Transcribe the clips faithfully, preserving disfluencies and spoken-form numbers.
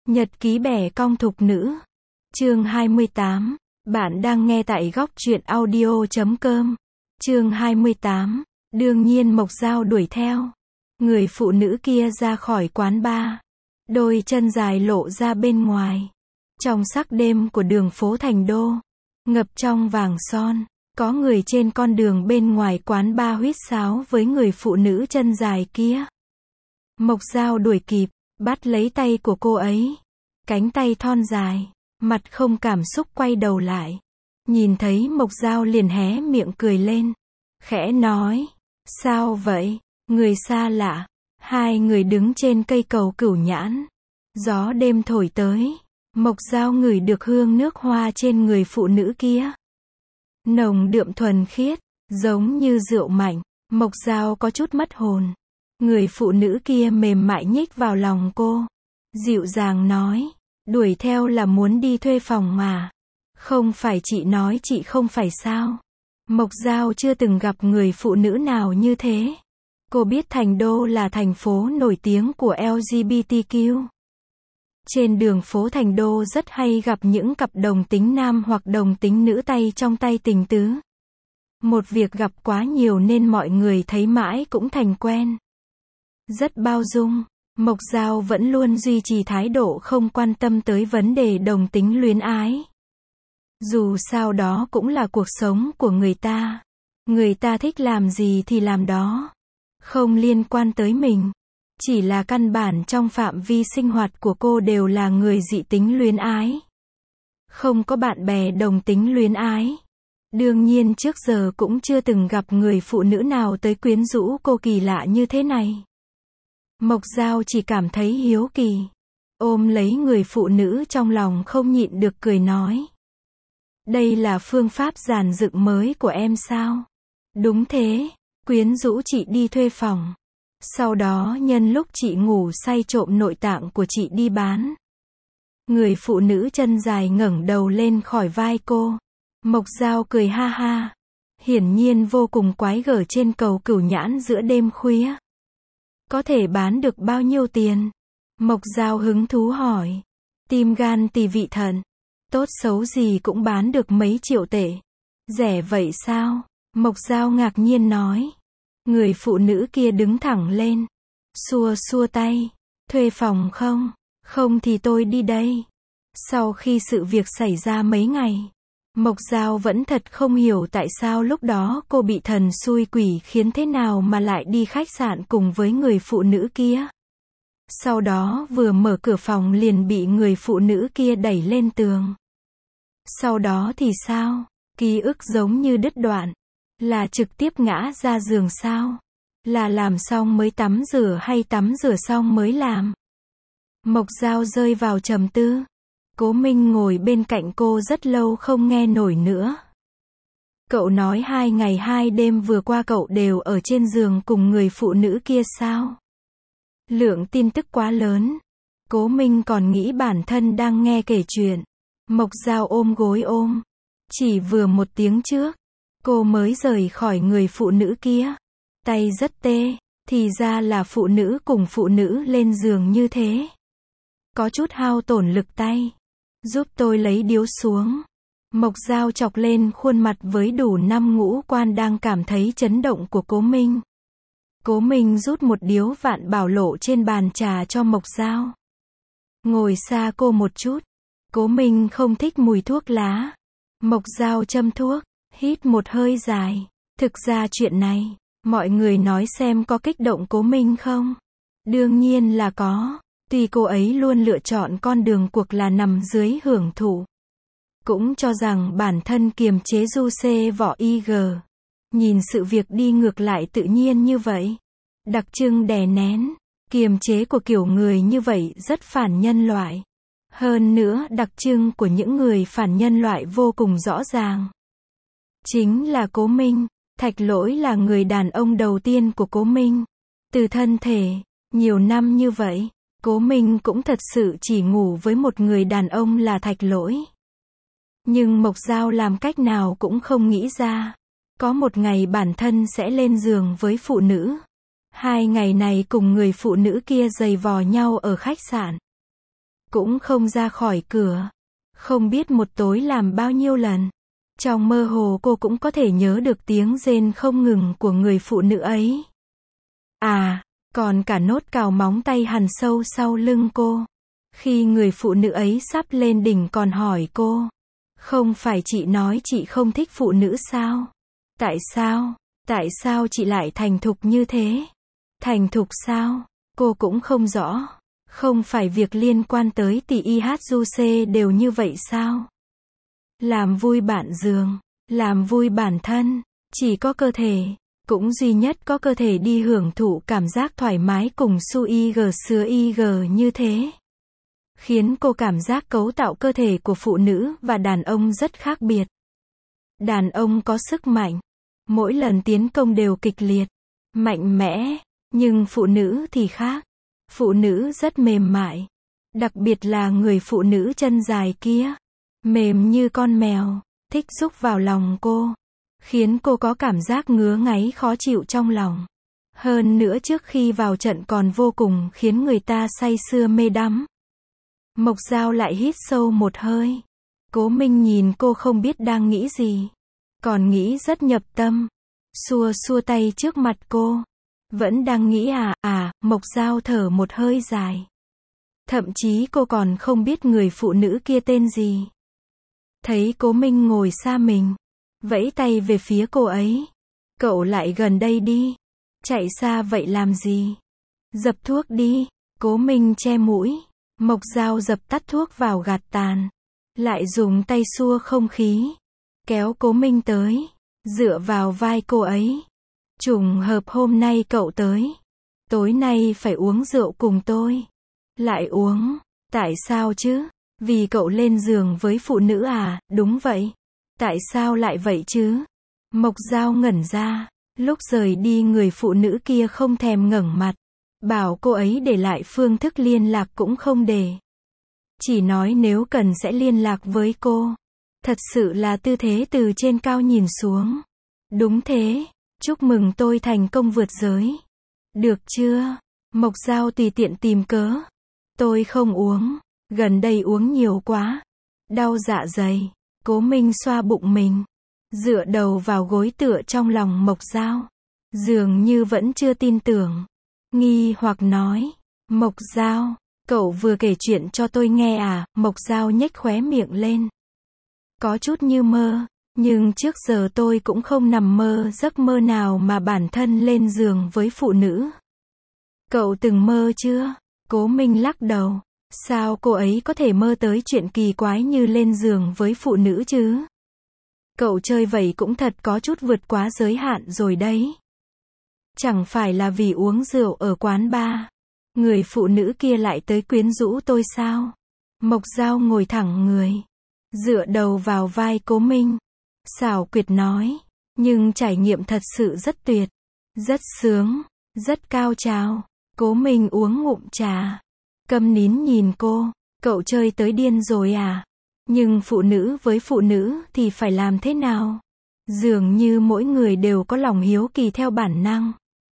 Nhật ký bẻ cong thục nữ. Chương hai mươi tám. Bạn đang nghe tại góc truyện audio chấm com. Chương hai mươi tám. Đương nhiên Mộc Dao đuổi theo. Người phụ nữ kia ra khỏi quán bar. Đôi chân dài lộ ra bên ngoài. Trong sắc đêm của đường phố Thành Đô, ngập trong vàng son, có người trên con đường bên ngoài quán bar huýt sáo với người phụ nữ chân dài kia. Mộc Dao đuổi kịp, bắt lấy tay của cô ấy. Cánh tay thon dài, mặt không cảm xúc quay đầu lại. Nhìn thấy Mộc Dao liền hé miệng cười lên. Khẽ nói, sao vậy, người xa lạ. Hai người đứng trên cây cầu Cửu Nhãn. Gió đêm thổi tới. Mộc Dao ngửi được hương nước hoa trên người phụ nữ kia. Nồng đượm thuần khiết, giống như rượu mạnh. Mộc Dao có chút mất hồn. Người phụ nữ kia mềm mại nhích vào lòng cô. Dịu dàng nói, đuổi theo là muốn đi thuê phòng mà. Không phải chị nói chị không phải sao. Mộc Dao chưa từng gặp người phụ nữ nào như thế. Cô biết Thành Đô là thành phố nổi tiếng của lờ giê bê tê quy. Trên đường phố Thành Đô rất hay gặp những cặp đồng tính nam hoặc đồng tính nữ tay trong tay tình tứ. Một việc gặp quá nhiều nên mọi người thấy mãi cũng thành quen. Rất bao dung, Mộc Dao vẫn luôn duy trì thái độ không quan tâm tới vấn đề đồng tính luyến ái. Dù sao đó cũng là cuộc sống của người ta. Người ta thích làm gì thì làm đó. Không liên quan tới mình. Chỉ là căn bản trong phạm vi sinh hoạt của cô đều là người dị tính luyến ái. Không có bạn bè đồng tính luyến ái. Đương nhiên trước giờ cũng chưa từng gặp người phụ nữ nào tới quyến rũ cô kỳ lạ như thế này. Mộc Dao chỉ cảm thấy hiếu kỳ. Ôm lấy người phụ nữ trong lòng không nhịn được cười nói. Đây là phương pháp dàn dựng mới của em sao? Đúng thế, quyến rũ chị đi thuê phòng. Sau đó nhân lúc chị ngủ say trộm nội tạng của chị đi bán. Người phụ nữ chân dài ngẩng đầu lên khỏi vai cô. Mộc Dao cười ha ha. Hiển nhiên vô cùng quái gở trên cầu Cửu Nhãn giữa đêm khuya. Có thể bán được bao nhiêu tiền? Mộc Dao hứng thú hỏi. Tim gan tỳ vị thận. Tốt xấu gì cũng bán được mấy triệu tệ. Rẻ vậy sao? Mộc Dao ngạc nhiên nói. Người phụ nữ kia đứng thẳng lên. Xua xua tay. Thuê phòng không? Không thì tôi đi đây. Sau khi sự việc xảy ra mấy ngày, Mộc Dao vẫn thật không hiểu tại sao lúc đó cô bị thần xui quỷ khiến thế nào mà lại đi khách sạn cùng với người phụ nữ kia. Sau đó vừa mở cửa phòng liền bị người phụ nữ kia đẩy lên tường. Sau đó thì sao? Ký ức giống như đứt đoạn. Là trực tiếp ngã ra giường sao? Là làm xong mới tắm rửa hay tắm rửa xong mới làm? Mộc Dao rơi vào trầm tư. Cố Minh ngồi bên cạnh cô rất lâu không nghe nổi nữa. Cậu nói hai ngày hai đêm vừa qua cậu đều ở trên giường cùng người phụ nữ kia sao? Lượng tin tức quá lớn. Cố Minh còn nghĩ bản thân đang nghe kể chuyện. Mộc Dao ôm gối ôm. Chỉ vừa một tiếng trước, cô mới rời khỏi người phụ nữ kia. Tay rất tê, thì ra là phụ nữ cùng phụ nữ lên giường như thế. Có chút hao tổn lực tay. Giúp tôi lấy điếu xuống. Mộc Dao chọc lên khuôn mặt với đủ năm ngũ quan đang cảm thấy chấn động của Cố Minh. Cố Minh rút một điếu Vạn Bảo lộ trên bàn trà cho Mộc Dao. Ngồi xa cô một chút. Cố Minh không thích mùi thuốc lá. Mộc Dao châm thuốc, hít một hơi dài. Thực ra chuyện này, mọi người nói xem có kích động Cố Minh không? Đương nhiên là có. Tuy cô ấy luôn lựa chọn con đường cuộc là nằm dưới hưởng thụ. Cũng cho rằng bản thân kiềm chế du xê vỏ i giê. Nhìn sự việc đi ngược lại tự nhiên như vậy. Đặc trưng đè nén, kiềm chế của kiểu người như vậy rất phản nhân loại. Hơn nữa đặc trưng của những người phản nhân loại vô cùng rõ ràng. Chính là Cố Minh. Thạch Lỗi là người đàn ông đầu tiên của Cố Minh. Từ thân thể, nhiều năm như vậy, Cố Minh cũng thật sự chỉ ngủ với một người đàn ông là Thạch Lỗi. Nhưng Mộc Dao làm cách nào cũng không nghĩ ra. Có một ngày bản thân sẽ lên giường với phụ nữ. Hai ngày này cùng người phụ nữ kia giày vò nhau ở khách sạn. cũng không ra khỏi cửa. Không biết một tối làm bao nhiêu lần. Trong mơ hồ cô cũng có thể nhớ được tiếng rên không ngừng của người phụ nữ ấy. À, còn cả nốt cào móng tay hằn sâu sau lưng cô. Khi người phụ nữ ấy sắp lên đỉnh còn hỏi cô. Không phải chị nói chị không thích phụ nữ sao? Tại sao? Tại sao chị lại thành thục như thế? Thành thục sao? Cô cũng không rõ. Không phải việc liên quan tới tỷ i hát du xê đều như vậy sao? Làm vui bạn giường, làm vui bản thân, chỉ có cơ thể, cũng duy nhất có cơ thể đi hưởng thụ cảm giác thoải mái cùng su ig sứa ig như thế. Khiến cô cảm giác cấu tạo cơ thể của phụ nữ và đàn ông rất khác biệt. Đàn ông có sức mạnh, mỗi lần tiến công đều kịch liệt, mạnh mẽ, nhưng phụ nữ thì khác. Phụ nữ rất mềm mại, đặc biệt là người phụ nữ chân dài kia, mềm như con mèo, thích rúc vào lòng cô, khiến cô có cảm giác ngứa ngáy khó chịu trong lòng. Hơn nữa trước khi vào trận còn vô cùng khiến người ta say sưa mê đắm. Mộc Dao lại hít sâu một hơi. Cố Minh nhìn cô không biết đang nghĩ gì, còn nghĩ rất nhập tâm, xua xua tay trước mặt cô. Vẫn đang nghĩ à, à, Mộc Dao thở một hơi dài. Thậm chí cô còn không biết người phụ nữ kia tên gì. Thấy Cố Minh ngồi xa mình, vẫy tay về phía cô ấy. Cậu lại gần đây đi. Chạy xa vậy làm gì? Dập thuốc đi. Cố Minh che mũi. Mộc Dao dập tắt thuốc vào gạt tàn. Lại dùng tay xua không khí. Kéo Cố Minh tới. Dựa vào vai cô ấy. Trùng hợp hôm nay cậu tới. Tối nay phải uống rượu cùng tôi. Lại uống. Tại sao chứ? Vì cậu lên giường với phụ nữ à? Đúng vậy. Tại sao lại vậy chứ? Mộc Dao ngẩn ra. Lúc rời đi người phụ nữ kia không thèm ngẩng mặt. Bảo cô ấy để lại phương thức liên lạc cũng không để. Chỉ nói nếu cần sẽ liên lạc với cô. Thật sự là tư thế từ trên cao nhìn xuống. Đúng thế. Chúc mừng tôi thành công vượt giới. Được chưa? Mộc Dao tùy tiện tìm cớ. Tôi không uống. Gần đây uống nhiều quá. Đau dạ dày. Cố Minh xoa bụng mình. Dựa đầu vào gối tựa trong lòng Mộc Dao. Dường như vẫn chưa tin tưởng. Nghi hoặc nói. Mộc Dao, cậu vừa kể chuyện cho tôi nghe à? Mộc Dao nhếch khóe miệng lên. Có chút như mơ. Nhưng trước giờ tôi cũng không nằm mơ giấc mơ nào mà bản thân lên giường với phụ nữ. Cậu từng mơ chưa? Cố Minh lắc đầu. Sao cô ấy có thể mơ tới chuyện kỳ quái như lên giường với phụ nữ chứ? Cậu chơi vậy cũng thật có chút vượt quá giới hạn rồi đấy. Chẳng phải là vì uống rượu ở quán bar. Người phụ nữ kia lại tới quyến rũ tôi sao? Mộc Dao ngồi thẳng người. Dựa đầu vào vai Cố Minh. Xảo quyệt nói. Nhưng trải nghiệm thật sự rất tuyệt. Rất sướng. Rất cao trào. Cố Minh uống ngụm trà. Câm nín nhìn cô. Cậu chơi tới điên rồi à? Nhưng phụ nữ với phụ nữ thì phải làm thế nào? Dường như mỗi người đều có lòng hiếu kỳ theo bản năng.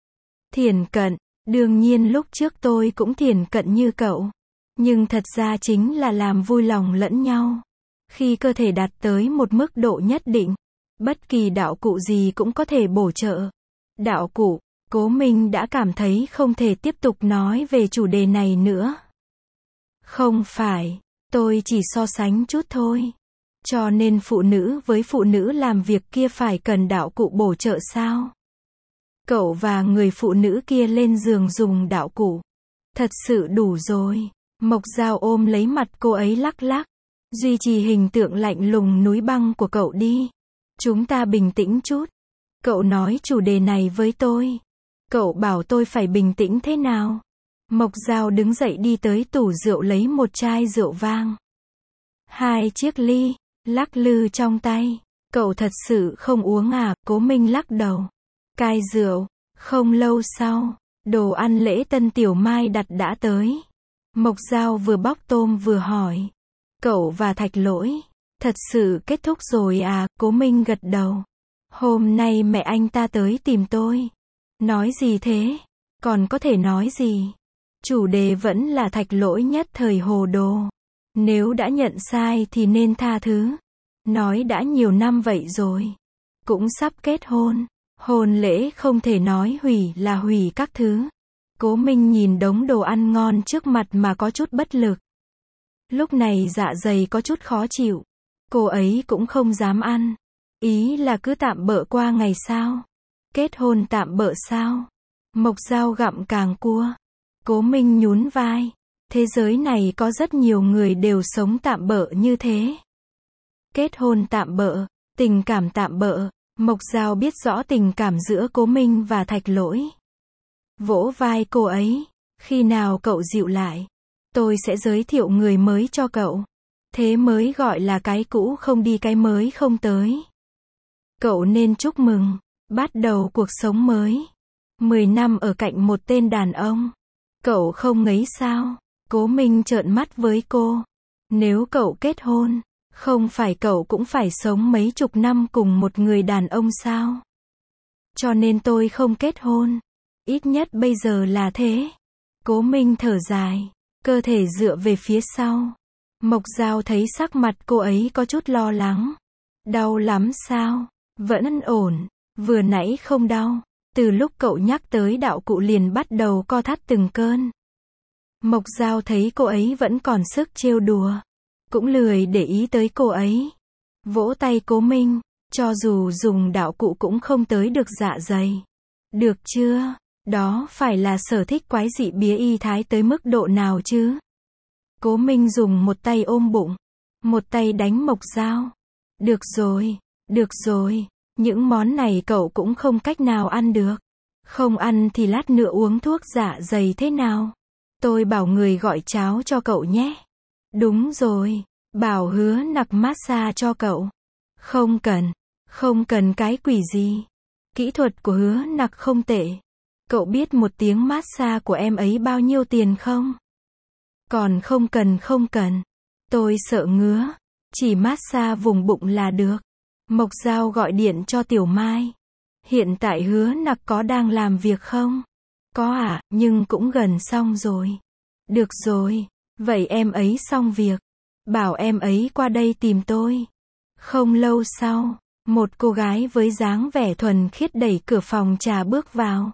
Thiển cận. Đương nhiên lúc trước tôi cũng thiển cận như cậu. Nhưng thật ra chính là làm vui lòng lẫn nhau. Khi cơ thể đạt tới một mức độ nhất định, bất kỳ đạo cụ gì cũng có thể bổ trợ. Đạo cụ. Cố Minh đã cảm thấy không thể tiếp tục nói về chủ đề này nữa. Không phải. Tôi chỉ so sánh chút thôi. Cho nên phụ nữ với phụ nữ làm việc kia phải cần đạo cụ bổ trợ sao? Cậu và người phụ nữ kia lên giường dùng đạo cụ. Thật sự đủ rồi. Mộc Dao ôm lấy mặt cô ấy lắc lắc. Duy trì hình tượng lạnh lùng núi băng của cậu đi. Chúng ta bình tĩnh chút. Cậu nói chủ đề này với tôi. Cậu bảo tôi phải bình tĩnh thế nào? Mộc Dao đứng dậy đi tới tủ rượu lấy một chai rượu vang. Hai chiếc ly, lắc lư trong tay. Cậu thật sự không uống à? Cố Minh lắc đầu. Cai rượu. Không lâu sau, đồ ăn lễ tân Tiểu Mai đặt đã tới. Mộc Dao vừa bóc tôm vừa hỏi. Cậu và Thạch Lỗi, thật sự kết thúc rồi à? Cố Minh gật đầu. Hôm nay mẹ anh ta tới tìm tôi. Nói gì thế? Còn có thể nói gì? Chủ đề vẫn là Thạch Lỗi nhất thời hồ đồ. Nếu đã nhận sai thì nên tha thứ. Nói đã nhiều năm vậy rồi. Cũng sắp kết hôn. Hôn lễ không thể nói hủy là hủy các thứ. Cố Minh nhìn đống đồ ăn ngon trước mặt mà có chút bất lực. Lúc này dạ dày có chút khó chịu. Cô ấy cũng không dám ăn. Ý là cứ tạm bợ qua ngày sao? Kết hôn tạm bợ sao? Mộc Dao gặm càng cua. Cố Minh nhún vai. Thế giới này có rất nhiều người đều sống tạm bợ như thế. Kết hôn tạm bợ, tình cảm tạm bợ. Mộc Dao biết rõ tình cảm giữa Cố Minh và Thạch Lỗi. Vỗ vai cô ấy. Khi nào cậu dịu lại, tôi sẽ giới thiệu người mới cho cậu. Thế mới gọi là cái cũ không đi cái mới không tới. Cậu nên chúc mừng, bắt đầu cuộc sống mới. Mười năm ở cạnh một tên đàn ông. Cậu không ngấy sao? Cố Minh trợn mắt với cô. Nếu cậu kết hôn, không phải cậu cũng phải sống mấy chục năm cùng một người đàn ông sao? Cho nên tôi không kết hôn. Ít nhất bây giờ là thế. Cố Minh thở dài, cơ thể dựa về phía sau. Mộc Dao thấy sắc mặt cô ấy có chút lo lắng. Đau lắm sao? Vẫn ổn. Vừa nãy không đau. Từ lúc cậu nhắc tới đạo cụ liền bắt đầu co thắt từng cơn. Mộc Dao thấy cô ấy vẫn còn sức trêu đùa. Cũng lười để ý tới cô ấy. Vỗ tay Cố Minh. Cho dù dùng đạo cụ cũng không tới được dạ dày. Được chưa? Đó phải là sở thích quái dị bía y thái tới mức độ nào chứ? Cố Minh dùng một tay ôm bụng. Một tay đánh Mộc Dao. Được rồi. Được rồi. Những món này cậu cũng không cách nào ăn được. Không ăn thì lát nữa uống thuốc dạ dày thế nào? Tôi bảo người gọi cháo cho cậu nhé. Đúng rồi. Bảo Hứa Nặc massage cho cậu. Không cần. Không cần cái quỷ gì. Kỹ thuật của Hứa Nặc không tệ. Cậu biết một tiếng massage của em ấy bao nhiêu tiền không? Còn không cần không cần. Tôi sợ ngứa. Chỉ massage vùng bụng là được. Mộc Dao gọi điện cho Tiểu Mai. Hiện tại Hứa Nặc có đang làm việc không? Có ạ, à, nhưng cũng gần xong rồi. Được rồi. Vậy em ấy xong việc. Bảo em ấy qua đây tìm tôi. Không lâu sau, một cô gái với dáng vẻ thuần khiết đẩy cửa phòng trà bước vào.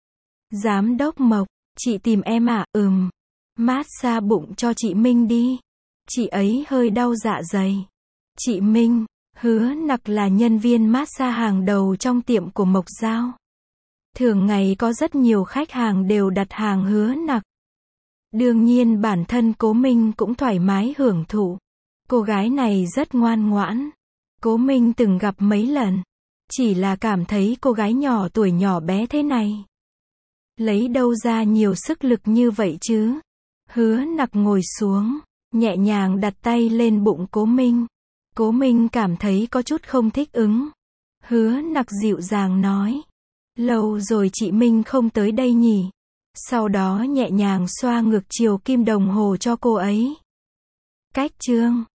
Giám đốc Mộc, chị tìm em à? Ừm. Massage bụng cho chị Minh đi. Chị ấy hơi đau dạ dày. Chị Minh, Hứa Nặc là nhân viên massage hàng đầu trong tiệm của Mộc Dao. Thường ngày có rất nhiều khách hàng đều đặt hàng Hứa Nặc. Đương nhiên bản thân Cố Minh cũng thoải mái hưởng thụ. Cô gái này rất ngoan ngoãn. Cố Minh từng gặp mấy lần. Chỉ là cảm thấy cô gái nhỏ tuổi nhỏ bé thế này. Lấy đâu ra nhiều sức lực như vậy chứ? Hứa Nặc ngồi xuống, nhẹ nhàng đặt tay lên bụng Cố Minh. Cố Minh cảm thấy có chút không thích ứng. Hứa Nặc dịu dàng nói. Lâu rồi chị Minh không tới đây nhỉ? Sau đó nhẹ nhàng xoa ngực chiều kim đồng hồ cho cô ấy. Cách chương